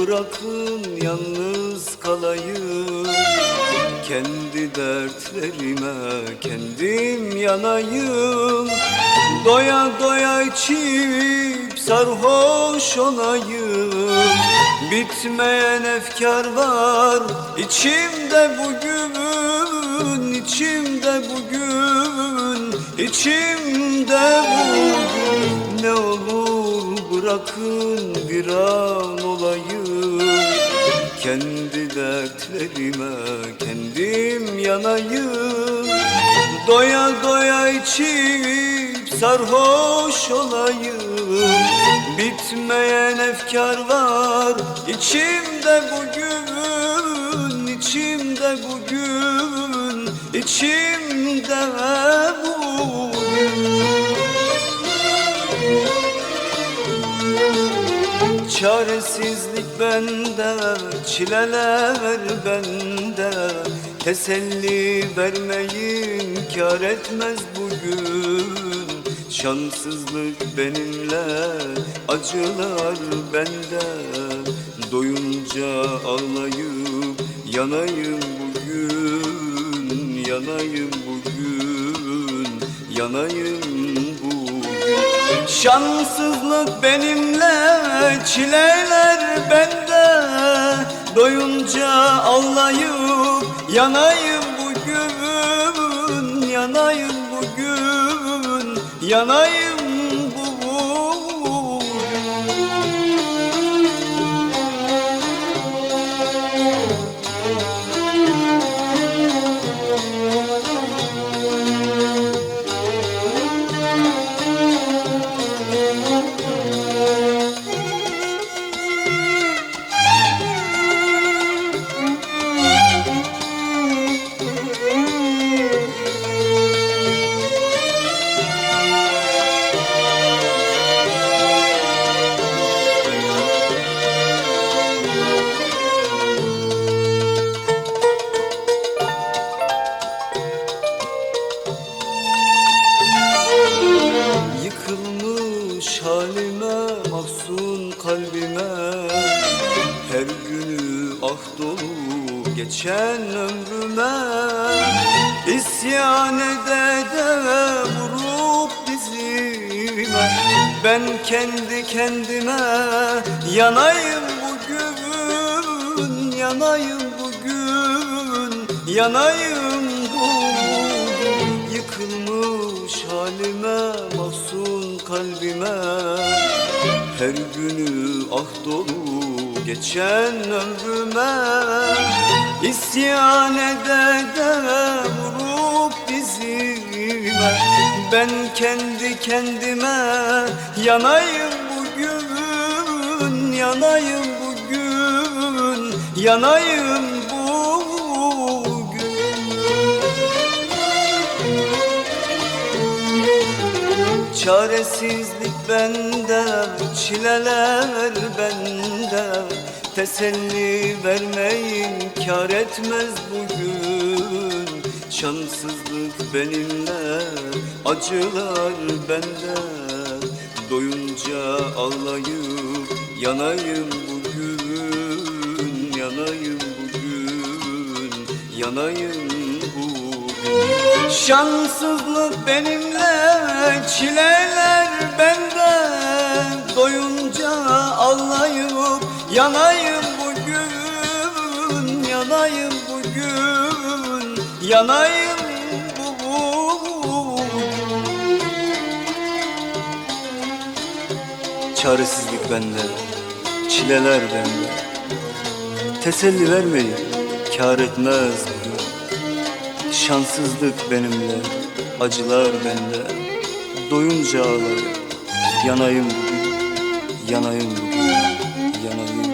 bırakın yalnız kalayım. Kendi dertlerime kendim yanayım. Doya doya içip sarhoş olayım. Bitmeyen efkar var içimde bugün, içimde bugün, içimde bugün. Ne olur bırakın bir an olayım. Kendi dertlerime kendim yanayım. Doya doya içip sarhoş olayım. Bitmeyen efkar var içimde bugün, içimde bugün, içimde bugün. Çaresizlik bende, çileler bende. Teselli vermeyin kâr etmez bugün. Şanssızlık benimle, acılar bende. Doyunca ağlayıp yanayım bugün, yanayım bugün, yanayım bugün. Şanssızlık benimle, çileler bende. Doyunca ağlayıp yanayım bugün, yanayım bugün, yanayım bugün. Yıkılmış halime, mahzun kalbime. Her günü ah dolu geçen ömrüme. İsyan ede de vurup dizime. Ben kendi kendime yanayım bugün, yanayım bugün, yanayım bugün. Yıkılmış halime, mahzun kalbime. Her günü ah dolu geçen ömrüme. İsyan ede de vurup dizime. Ben kendi kendime yanayım bugün, yanayım bugün, yanayım bugün. Çaresizlik bende, çileler bende. Teselli vermeyin kâr etmez bugün. Şanssızlık benimle, acılar bende. Doyunca ağlayıp yanayım bugün, yanayım bugün, yanayım bugün. Şanssızlık benimle, çileler bende. Doyunca ağlayıp yanayım bugün, yanayım bugün, yanayım bugün. Çaresizlik bende, çileler bende. Teselli vermeyin kâr etmez bugün. Şanssızlık benimle, acılar bende. Doyunca ağlarım, yanayım bugün, yanayım bugün, yanayım.